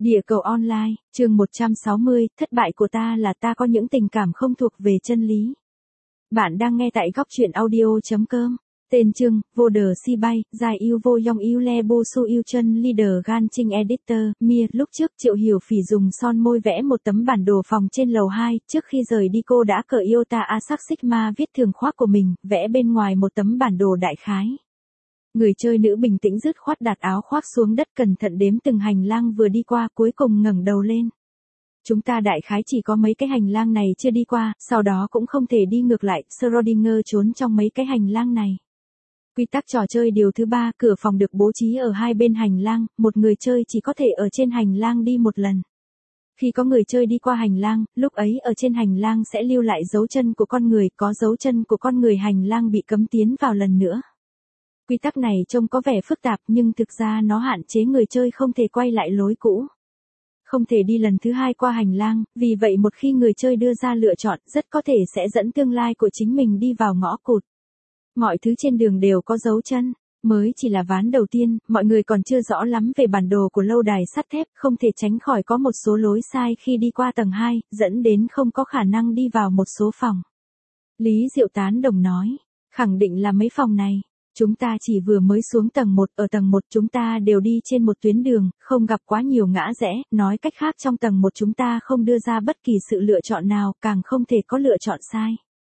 Địa cầu online, chương 160, thất bại của ta là ta có những tình cảm không thuộc về chân lý. Bạn đang nghe tại góc truyện audio.com. Tên chương, vô đờ si bay, dài yêu vô yong yêu le bô su yêu chân leader gan trinh editor, Mia. Lúc trước Triệu Hiểu Phỉ dùng son môi vẽ một tấm bản đồ phòng trên lầu 2, trước khi rời đi cô đã cởi Iota Asac Sigma viết thường khoác của mình, vẽ bên ngoài một tấm bản đồ đại khái. Người chơi nữ bình tĩnh dứt khoát đặt áo khoác xuống đất, cẩn thận đếm từng hành lang vừa đi qua, cuối cùng ngẩng đầu lên. Chúng ta đại khái chỉ có mấy cái hành lang này chưa đi qua, sau đó cũng không thể đi ngược lại, Schrödinger trốn trong mấy cái hành lang này. Quy tắc trò chơi điều thứ 3, cửa phòng được bố trí ở hai bên hành lang, một người chơi chỉ có thể ở trên hành lang đi một lần. Khi có người chơi đi qua hành lang, lúc ấy ở trên hành lang sẽ lưu lại dấu chân của con người, có dấu chân của con người hành lang bị cấm tiến vào lần nữa. Quy tắc này trông có vẻ phức tạp nhưng thực ra nó hạn chế người chơi không thể quay lại lối cũ. Không thể đi lần thứ 2 qua hành lang, vì vậy một khi người chơi đưa ra lựa chọn, rất có thể sẽ dẫn tương lai của chính mình đi vào ngõ cụt. Mọi thứ trên đường đều có dấu chân, mới chỉ là ván đầu tiên, mọi người còn chưa rõ lắm về bản đồ của lâu đài sắt thép, không thể tránh khỏi có một số lối sai khi đi qua tầng 2, dẫn đến không có khả năng đi vào một số phòng. Lý Diệu tán đồng nói, khẳng định là mấy phòng này. Chúng ta chỉ vừa mới xuống tầng 1, ở tầng 1 chúng ta đều đi trên một tuyến đường, không gặp quá nhiều ngã rẽ, nói cách khác trong tầng 1 chúng ta không đưa ra bất kỳ sự lựa chọn nào, càng không thể có lựa chọn sai.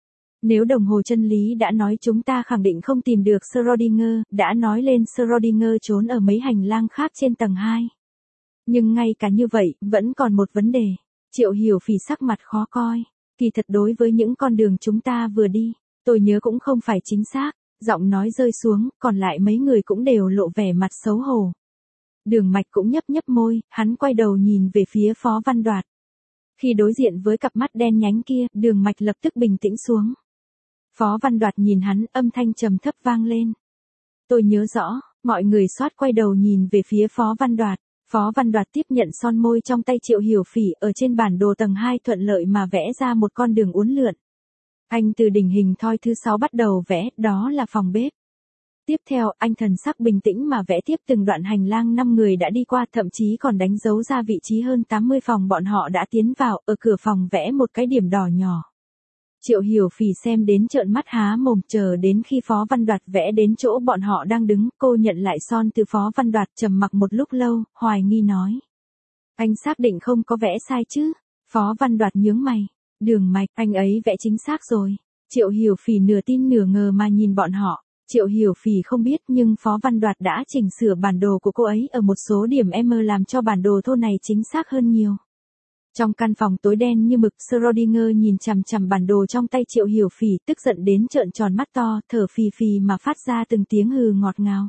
Nếu đồng hồ chân lý đã nói chúng ta khẳng định không tìm được Schrödinger, đã nói lên Schrödinger trốn ở mấy hành lang khác trên tầng 2. Nhưng ngay cả như vậy, vẫn còn một vấn đề. Triệu Hiểu Phỉ sắc mặt khó coi. Kỳ thật đối với những con đường chúng ta vừa đi, tôi nhớ cũng không phải chính xác. Giọng nói rơi xuống, còn lại mấy người cũng đều lộ vẻ mặt xấu hổ. Đường Mạch cũng nhấp nhấp môi, hắn quay đầu nhìn về phía Phó Văn Đoạt. Khi đối diện với cặp mắt đen nhánh kia, Đường Mạch lập tức bình tĩnh xuống. Phó Văn Đoạt nhìn hắn, âm thanh trầm thấp vang lên. Tôi nhớ rõ, mọi người xoát quay đầu nhìn về phía Phó Văn Đoạt. Phó Văn Đoạt tiếp nhận son môi trong tay Triệu Hiểu Phỉ, ở trên bản đồ tầng 2 thuận lợi mà vẽ ra một con đường uốn lượn. Anh từ đỉnh hình thoi thứ 6 bắt đầu vẽ, đó là phòng bếp. Tiếp theo, anh thần sắc bình tĩnh mà vẽ tiếp từng đoạn hành lang 5 người đã đi qua, thậm chí còn đánh dấu ra vị trí hơn 80 phòng bọn họ đã tiến vào, ở cửa phòng vẽ một cái điểm đỏ nhỏ. Triệu Hiểu Phỉ xem đến trợn mắt há mồm, chờ đến khi Phó Văn Đoạt vẽ đến chỗ bọn họ đang đứng, cô nhận lại son từ Phó Văn Đoạt, trầm mặc một lúc lâu, hoài nghi nói. Anh xác định không có vẽ sai chứ? Phó Văn Đoạt nhướng mày. Đường Mạch, anh ấy vẽ chính xác rồi. Triệu Hiểu Phỉ nửa tin nửa ngờ mà nhìn bọn họ. Triệu Hiểu Phỉ không biết nhưng Phó Văn Đoạt đã chỉnh sửa bản đồ của cô ấy ở một số điểm M làm cho bản đồ thô này chính xác hơn nhiều. Trong căn phòng tối đen như mực, Schrödinger nhìn chằm chằm bản đồ trong tay Triệu Hiểu Phỉ, tức giận đến trợn tròn mắt to, thở phì phì mà phát ra từng tiếng hừ ngọt ngào.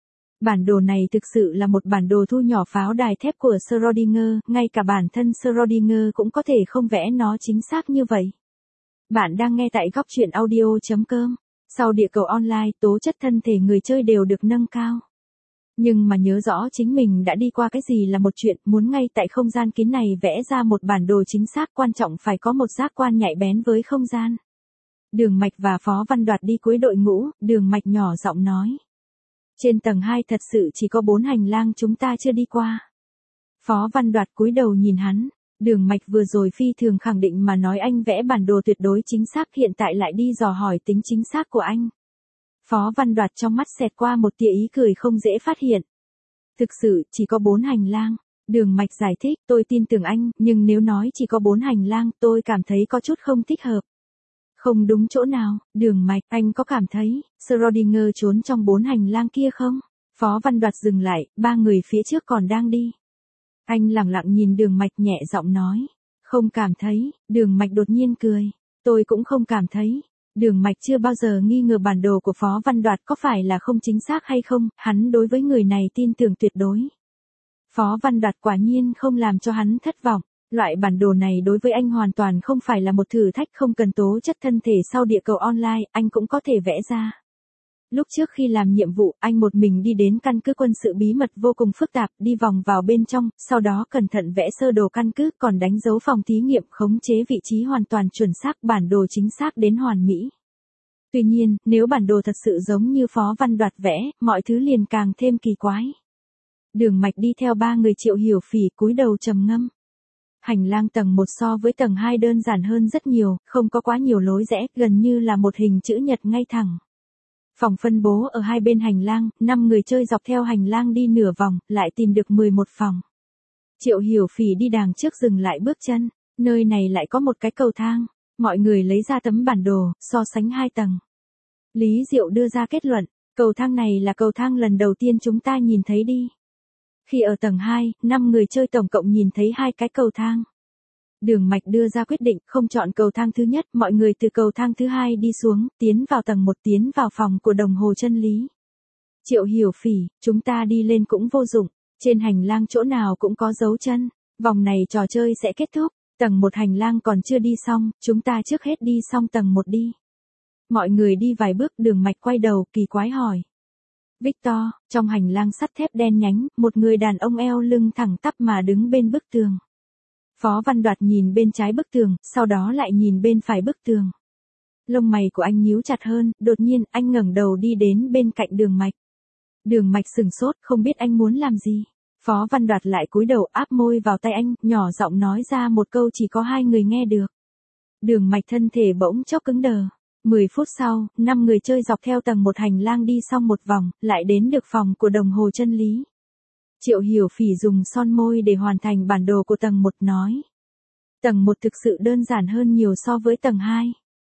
Bản đồ này thực sự là một bản đồ thu nhỏ pháo đài thép của Schrödinger, ngay cả bản thân Schrödinger cũng có thể không vẽ nó chính xác như vậy. Bạn đang nghe tại góc truyện audio.com. Sau địa cầu online, tố chất thân thể người chơi đều được nâng cao. Nhưng mà nhớ rõ chính mình đã đi qua cái gì là một chuyện, muốn ngay tại không gian kín này vẽ ra một bản đồ chính xác, quan trọng phải có một giác quan nhạy bén với không gian. Đường Mạch và Phó Văn Đoạt đi cuối đội ngũ, Đường Mạch nhỏ giọng nói. Trên tầng 2 thật sự chỉ có 4 hành lang chúng ta chưa đi qua. Phó Văn Đoạt cúi đầu nhìn hắn, Đường Mạch vừa rồi phi thường khẳng định mà nói anh vẽ bản đồ tuyệt đối chính xác, hiện tại lại đi dò hỏi tính chính xác của anh. Phó Văn Đoạt trong mắt xẹt qua một tia ý cười không dễ phát hiện. Thực sự chỉ có 4 hành lang. Đường Mạch giải thích, tôi tin tưởng anh, nhưng nếu nói chỉ có 4 hành lang, tôi cảm thấy có chút không thích hợp. Không đúng chỗ nào, Đường Mạch, anh có cảm thấy Schrödinger trốn trong 4 hành lang kia không? Phó Văn Đoạt dừng lại, 3 người phía trước còn đang đi. Anh lẳng lặng nhìn Đường Mạch nhẹ giọng nói. Không cảm thấy, Đường Mạch đột nhiên cười. Tôi cũng không cảm thấy. Đường Mạch chưa bao giờ nghi ngờ bản đồ của Phó Văn Đoạt có phải là không chính xác hay không, hắn đối với người này tin tưởng tuyệt đối. Phó Văn Đoạt quả nhiên không làm cho hắn thất vọng. Loại bản đồ này đối với anh hoàn toàn không phải là một thử thách, không cần tố chất thân thể sau địa cầu online, anh cũng có thể vẽ ra. Lúc trước khi làm nhiệm vụ, anh một mình đi đến căn cứ quân sự bí mật vô cùng phức tạp, đi vòng vào bên trong, sau đó cẩn thận vẽ sơ đồ căn cứ, còn đánh dấu phòng thí nghiệm, khống chế vị trí hoàn toàn chuẩn xác, bản đồ chính xác đến hoàn mỹ. Tuy nhiên, nếu bản đồ thật sự giống như Phó Văn Đoạt vẽ, mọi thứ liền càng thêm kỳ quái. Đường Mạch đi theo ba người Triệu Hiểu Phỉ cúi đầu trầm ngâm. Hành lang tầng 1 so với tầng 2 đơn giản hơn rất nhiều, không có quá nhiều lối rẽ, gần như là một hình chữ nhật ngay thẳng. Phòng phân bố ở hai bên hành lang, 5 người chơi dọc theo hành lang đi nửa vòng, lại tìm được 11 phòng. Triệu Hiểu Phỉ đi đằng trước dừng lại bước chân, nơi này lại có một cái cầu thang. Mọi người lấy ra tấm bản đồ, so sánh 2 tầng. Lý Diệu đưa ra kết luận, cầu thang này là cầu thang lần đầu tiên chúng ta nhìn thấy đi. Khi ở tầng 2, 5 người chơi tổng cộng nhìn thấy 2 cái cầu thang. Đường Mạch đưa ra quyết định không chọn cầu thang thứ nhất, mọi người từ cầu thang thứ 2 đi xuống, tiến vào tầng 1, tiến vào phòng của đồng hồ chân lý. Triệu Hiểu Phỉ, chúng ta đi lên cũng vô dụng, trên hành lang chỗ nào cũng có dấu chân, vòng này trò chơi sẽ kết thúc, tầng 1 hành lang còn chưa đi xong, chúng ta trước hết đi xong tầng 1 đi. Mọi người đi vài bước, Đường Mạch quay đầu kỳ quái hỏi. Victor, trong hành lang sắt thép đen nhánh, một người đàn ông eo lưng thẳng tắp mà đứng bên bức tường. Phó Văn Đoạt nhìn bên trái bức tường, sau đó lại nhìn bên phải bức tường. Lông mày của anh nhíu chặt hơn, đột nhiên anh ngẩng đầu đi đến bên cạnh Đường Mạch. Đường Mạch sừng sốt, không biết anh muốn làm gì. Phó Văn Đoạt lại cúi đầu áp môi vào tay anh, nhỏ giọng nói ra một câu chỉ có 2 người nghe được. Đường Mạch thân thể bỗng chốc cứng đờ. 10 phút sau, 5 người chơi dọc theo tầng 1 hành lang đi xong một vòng, lại đến được phòng của đồng hồ chân lý. Triệu Hiểu Phỉ dùng son môi để hoàn thành bản đồ của tầng 1 nói. Tầng 1 thực sự đơn giản hơn nhiều so với tầng 2.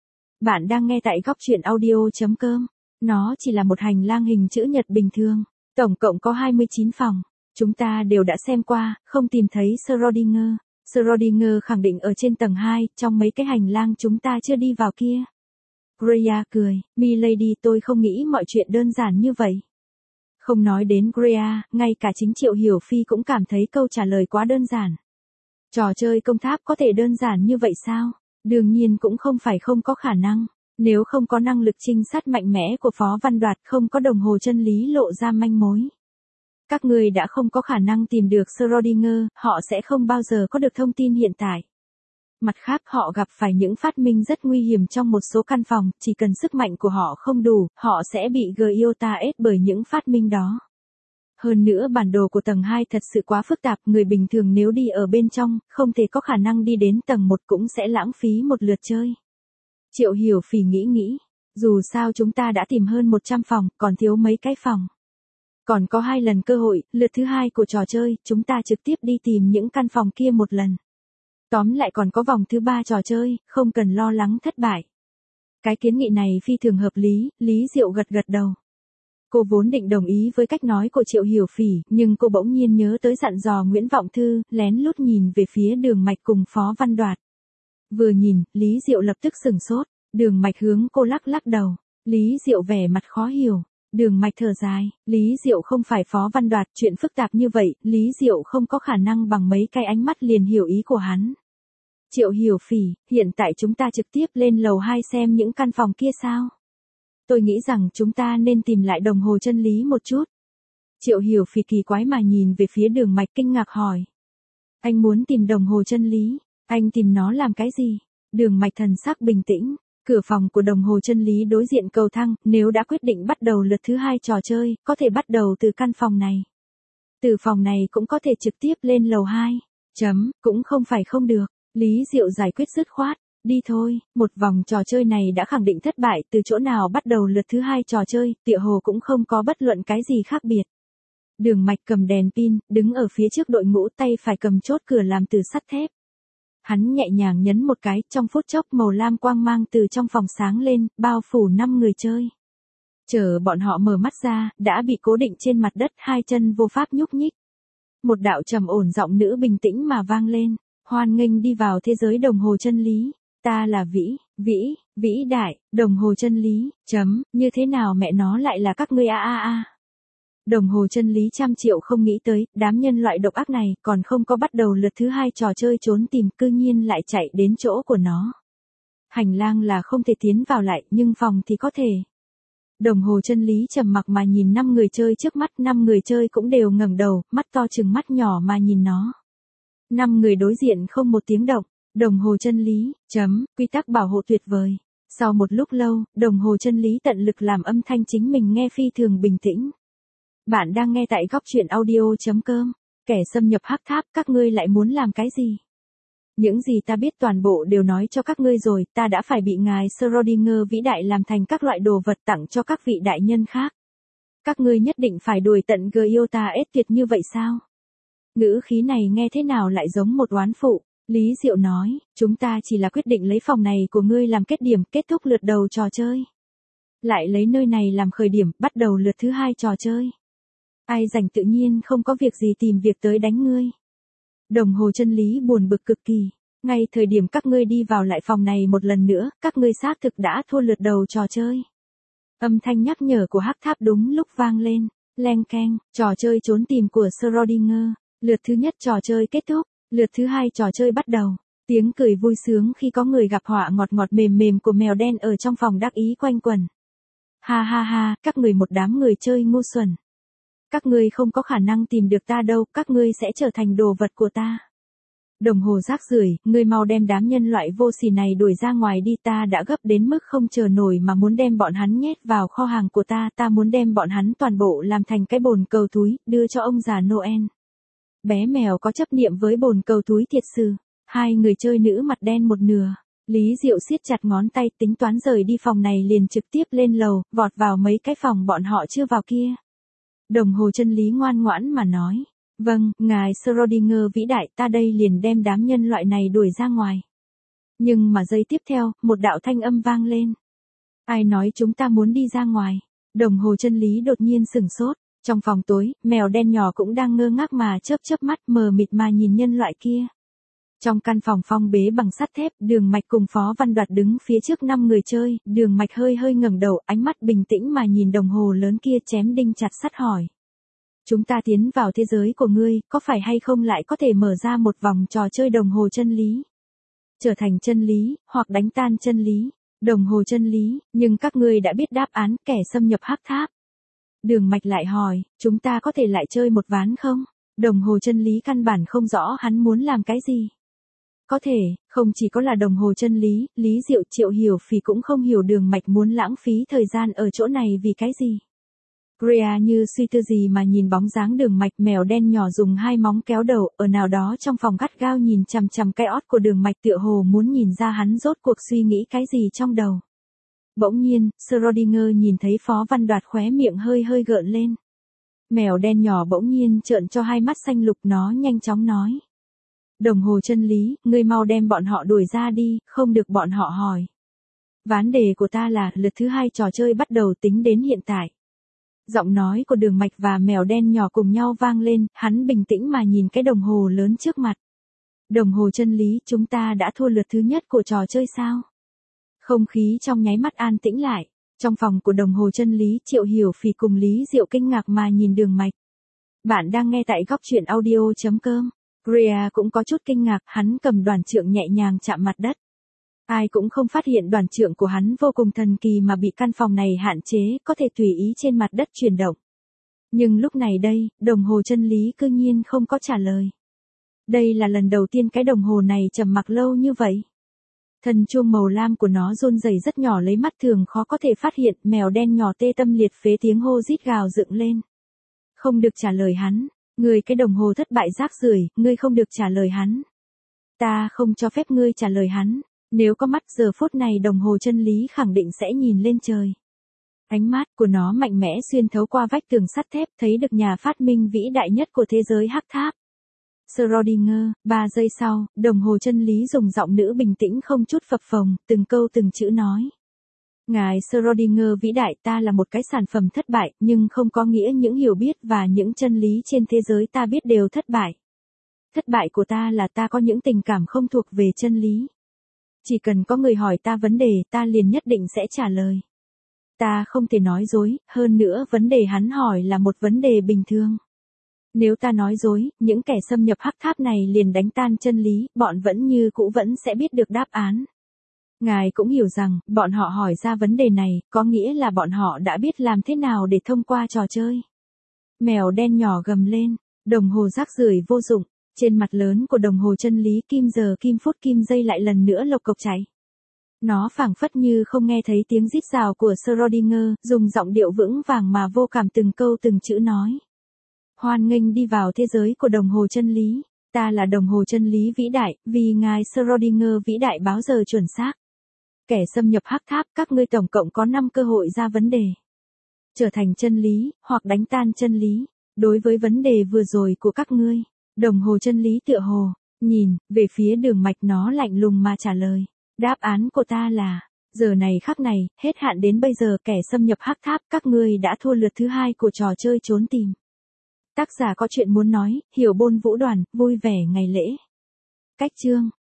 Bạn đang nghe tại góc truyện audio.com. Nó chỉ là một hành lang hình chữ nhật bình thường. Tổng cộng có 29 phòng. Chúng ta đều đã xem qua, không tìm thấy Schrödinger. Schrödinger khẳng định ở trên tầng 2, trong mấy cái hành lang chúng ta chưa đi vào kia. Greya cười, Milady, tôi không nghĩ mọi chuyện đơn giản như vậy. Không nói đến Greya, ngay cả chính Triệu Hiểu Phi cũng cảm thấy câu trả lời quá đơn giản. Trò chơi công tháp có thể đơn giản như vậy sao? Đương nhiên cũng không phải không có khả năng. Nếu không có năng lực trinh sát mạnh mẽ của Phó Văn Đoạt, không có đồng hồ chân lý lộ ra manh mối. Các người đã không có khả năng tìm được Schrödinger, họ sẽ không bao giờ có được thông tin hiện tại. Mặt khác họ gặp phải những phát minh rất nguy hiểm trong một số căn phòng, chỉ cần sức mạnh của họ không đủ, họ sẽ bị Giota ép bởi những phát minh đó. Hơn nữa bản đồ của tầng 2 thật sự quá phức tạp, người bình thường nếu đi ở bên trong, không thể có khả năng đi đến tầng 1 cũng sẽ lãng phí một lượt chơi. Triệu Hiểu Phỉ nghĩ, dù sao chúng ta đã tìm hơn 100 phòng, còn thiếu mấy cái phòng. Còn có 2 lần cơ hội, lượt thứ 2 của trò chơi, chúng ta trực tiếp đi tìm những căn phòng kia một lần. Tóm lại còn có vòng thứ 3 trò chơi, không cần lo lắng thất bại. Cái kiến nghị này phi thường hợp lý, Lý Diệu gật đầu. Cô vốn định đồng ý với cách nói của Triệu Hiểu Phỉ, nhưng cô bỗng nhiên nhớ tới dặn dò Nguyễn Vọng Thư, lén lút nhìn về phía Đường Mạch cùng Phó Văn Đoạt. Vừa nhìn, Lý Diệu lập tức sửng sốt, Đường Mạch hướng cô lắc đầu. Lý Diệu vẻ mặt khó hiểu. Đường Mạch thở dài, Lý Diệu không phải Phó Văn Đoạt, chuyện phức tạp như vậy, Lý Diệu không có khả năng bằng mấy cái ánh mắt liền hiểu ý của hắn. Triệu Hiểu Phỉ, hiện tại chúng ta trực tiếp lên lầu 2 xem những căn phòng kia sao? Tôi nghĩ rằng chúng ta nên tìm lại đồng hồ chân lý một chút. Triệu Hiểu Phỉ kỳ quái mà nhìn về phía Đường Mạch kinh ngạc hỏi. Anh muốn tìm đồng hồ chân lý, anh tìm nó làm cái gì? Đường Mạch thần sắc bình tĩnh. Cửa phòng của đồng hồ chân lý đối diện cầu thang, nếu đã quyết định bắt đầu lượt thứ 2 trò chơi, có thể bắt đầu từ căn phòng này. Từ phòng này cũng có thể trực tiếp lên lầu 2. Cũng không phải không được. Lý Diệu giải quyết dứt khoát. Đi thôi, một vòng trò chơi này đã khẳng định thất bại, từ chỗ nào bắt đầu lượt thứ 2 trò chơi, tựa hồ cũng không có bất luận cái gì khác biệt. Đường Mạch cầm đèn pin, đứng ở phía trước đội ngũ, tay phải cầm chốt cửa làm từ sắt thép. Hắn nhẹ nhàng nhấn một cái, trong phút chốc màu lam quang mang từ trong phòng sáng lên, bao phủ 5 người chơi. Chờ bọn họ mở mắt ra, đã bị cố định trên mặt đất, 2 chân vô pháp nhúc nhích. Một đạo trầm ổn giọng nữ bình tĩnh mà vang lên, hoan nghênh đi vào thế giới đồng hồ chân lý. Ta là vĩ đại, đồng hồ chân lý, như thế nào mẹ nó lại là các ngươi a. Đồng hồ chân lý 100 triệu không nghĩ tới, đám nhân loại độc ác này còn không có bắt đầu lượt thứ 2 trò chơi trốn tìm, cư nhiên lại chạy đến chỗ của nó. Hành lang là không thể tiến vào lại, nhưng phòng thì có thể. Đồng hồ chân lý trầm mặc mà nhìn 5 người chơi trước mắt, 5 người chơi cũng đều ngẩng đầu, mắt to trừng mắt nhỏ mà nhìn nó. 5 người đối diện không một tiếng động. Đồng hồ chân lý, quy tắc bảo hộ tuyệt vời. Sau một lúc lâu, đồng hồ chân lý tận lực làm âm thanh chính mình nghe phi thường bình tĩnh. Bạn đang nghe tại góc truyện audio.com. Kẻ xâm nhập hắc tháp, các ngươi lại muốn làm cái gì? Những gì ta biết toàn bộ đều nói cho các ngươi rồi, ta đã phải bị ngài Schrödinger vĩ đại làm thành các loại đồ vật tặng cho các vị đại nhân khác. Các ngươi nhất định phải đuổi tận Giota ết tiệt như vậy sao? Ngữ khí này nghe thế nào lại giống một oán phụ? Lý Diệu nói, chúng ta chỉ là quyết định lấy phòng này của ngươi làm kết điểm, kết thúc lượt đầu trò chơi. Lại lấy nơi này làm khởi điểm, bắt đầu lượt thứ 2 trò chơi. Ai rảnh tự nhiên không có việc gì tìm việc tới đánh ngươi. Đồng hồ chân lý buồn bực cực kỳ. Ngay thời điểm các ngươi đi vào lại phòng này một lần nữa, các ngươi xác thực đã thua lượt đầu trò chơi. Âm thanh nhắc nhở của hắc tháp đúng lúc vang lên. Leng keng, trò chơi trốn tìm của Schrödinger. Lượt thứ nhất trò chơi kết thúc, lượt thứ 2 trò chơi bắt đầu. Tiếng cười vui sướng khi có người gặp họa ngọt ngọt mềm mềm của mèo đen ở trong phòng đắc ý quanh quẩn. Ha ha ha, các người một đám người chơi ngu xuẩn. Các ngươi không có khả năng tìm được ta đâu, các ngươi sẽ trở thành đồ vật của ta. Đồng hồ rác rưởi, ngươi mau đem đám nhân loại vô sỉ này đuổi ra ngoài đi, ta đã gấp đến mức không chờ nổi mà muốn đem bọn hắn nhét vào kho hàng của ta muốn đem bọn hắn toàn bộ làm thành cái bồn cầu túi, đưa cho ông già Noel. Bé mèo có chấp niệm với bồn cầu túi thiệt sự. Hai người chơi nữ mặt đen một nửa. Lý Diệu siết chặt ngón tay tính toán rời đi phòng này liền trực tiếp lên lầu, vọt vào mấy cái phòng bọn họ chưa vào kia. Đồng hồ chân lý ngoan ngoãn mà nói. Vâng, ngài Schrödinger vĩ đại, ta đây liền đem đám nhân loại này đuổi ra ngoài. Nhưng mà giây tiếp theo, một đạo thanh âm vang lên. Ai nói chúng ta muốn đi ra ngoài? Đồng hồ chân lý đột nhiên sửng sốt. Trong phòng tối, mèo đen nhỏ cũng đang ngơ ngác mà chớp mắt mờ mịt mà nhìn nhân loại kia. Trong căn phòng phong bế bằng sắt thép, Đường Mạch cùng Phó Văn Đoạt đứng phía trước 5 người chơi, Đường Mạch hơi ngẩng đầu, ánh mắt bình tĩnh mà nhìn đồng hồ lớn kia chém đinh chặt sắt hỏi. Chúng ta tiến vào thế giới của ngươi, có phải hay không lại có thể mở ra một vòng trò chơi đồng hồ chân lý? Trở thành chân lý, hoặc đánh tan chân lý, đồng hồ chân lý, nhưng các ngươi đã biết đáp án, kẻ xâm nhập hắc tháp. Đường Mạch lại hỏi, chúng ta có thể lại chơi một ván không? Đồng hồ chân lý căn bản không rõ hắn muốn làm cái gì. Có thể, không chỉ có là đồng hồ chân lý, Lý Diệu Triệu Hiểu Phỉ cũng không hiểu Đường Mạch muốn lãng phí thời gian ở chỗ này vì cái gì. Greya như suy tư gì mà nhìn bóng dáng Đường Mạch, mèo đen nhỏ dùng 2 móng kéo đầu, ở nào đó trong phòng gắt gao nhìn chằm chằm cái ót của Đường Mạch tựa hồ muốn nhìn ra hắn rốt cuộc suy nghĩ cái gì trong đầu. Bỗng nhiên, Schrödinger nhìn thấy Phó Văn Đoạt khóe miệng hơi gợn lên. Mèo đen nhỏ bỗng nhiên trợn cho 2 mắt xanh lục, nó nhanh chóng nói. Đồng hồ chân lý, ngươi mau đem bọn họ đuổi ra đi, không được bọn họ hỏi. Ván đề của ta là, lượt thứ 2 trò chơi bắt đầu tính đến hiện tại. Giọng nói của Đường Mạch và mèo đen nhỏ cùng nhau vang lên, hắn bình tĩnh mà nhìn cái đồng hồ lớn trước mặt. Đồng hồ chân lý, chúng ta đã thua lượt thứ nhất của trò chơi sao? Không khí trong nháy mắt an tĩnh lại. Trong phòng của đồng hồ chân lý, Triệu Hiểu Phỉ cùng Lý Diệu kinh ngạc mà nhìn Đường Mạch. Bạn đang nghe tại góc truyện audio.com. Greya cũng có chút kinh ngạc, hắn cầm đoàn trượng nhẹ nhàng chạm mặt đất. Ai cũng không phát hiện đoàn trượng của hắn vô cùng thần kỳ mà bị căn phòng này hạn chế, có thể tùy ý trên mặt đất chuyển động. Nhưng lúc này đây, đồng hồ chân lý cư nhiên không có trả lời. Đây là lần đầu tiên cái đồng hồ này trầm mặc lâu như vậy. Thân chuông màu lam của nó run rẩy rất nhỏ, lấy mắt thường khó có thể phát hiện, mèo đen nhỏ tê tâm liệt phế tiếng hô rít gào dựng lên. Không được trả lời hắn, ngươi cái đồng hồ thất bại rác rưởi, ngươi không được trả lời hắn. Ta không cho phép ngươi trả lời hắn, nếu có mắt giờ phút này đồng hồ chân lý khẳng định sẽ nhìn lên trời. Ánh mắt của nó mạnh mẽ xuyên thấu qua vách tường sắt thép, thấy được nhà phát minh vĩ đại nhất của thế giới hắc tháp. Schrödinger, 3 giây sau, đồng hồ chân lý dùng giọng nữ bình tĩnh không chút phập phồng, từng câu từng chữ nói. Ngài Schrödinger vĩ đại, ta là một cái sản phẩm thất bại, nhưng không có nghĩa những hiểu biết và những chân lý trên thế giới ta biết đều thất bại. Thất bại của ta là ta có những tình cảm không thuộc về chân lý. Chỉ cần có người hỏi ta vấn đề, ta liền nhất định sẽ trả lời. Ta không thể nói dối, hơn nữa vấn đề hắn hỏi là một vấn đề bình thường. Nếu ta nói dối, những kẻ xâm nhập hắc tháp này liền đánh tan chân lý, bọn vẫn như cũ vẫn sẽ biết được đáp án. Ngài cũng hiểu rằng, bọn họ hỏi ra vấn đề này, có nghĩa là bọn họ đã biết làm thế nào để thông qua trò chơi. Mèo đen nhỏ gầm lên, đồng hồ rác rưởi vô dụng, trên mặt lớn của đồng hồ chân lý kim giờ kim phút kim giây lại lần nữa lộc cộc chạy. Nó phảng phất như không nghe thấy tiếng rít rào của Schrödinger, dùng giọng điệu vững vàng mà vô cảm từng câu từng chữ nói. Hoan nghênh đi vào thế giới của đồng hồ chân lý. Ta là đồng hồ chân lý vĩ đại, vì ngài Schrödinger vĩ đại báo giờ chuẩn xác. Kẻ xâm nhập hắc tháp, các ngươi tổng cộng có 5 cơ hội ra vấn đề. Trở thành chân lý, hoặc đánh tan chân lý. Đối với vấn đề vừa rồi của các ngươi, đồng hồ chân lý tựa hồ, nhìn, về phía đường mạch nó lạnh lùng mà trả lời. Đáp án của ta là, giờ này khắc này, hết hạn đến bây giờ kẻ xâm nhập hắc tháp, các ngươi đã thua lượt thứ 2 của trò chơi trốn tìm. Tác giả có chuyện muốn nói, Hiểu Bôn Vũ Đoàn, vui vẻ ngày lễ. Cách chương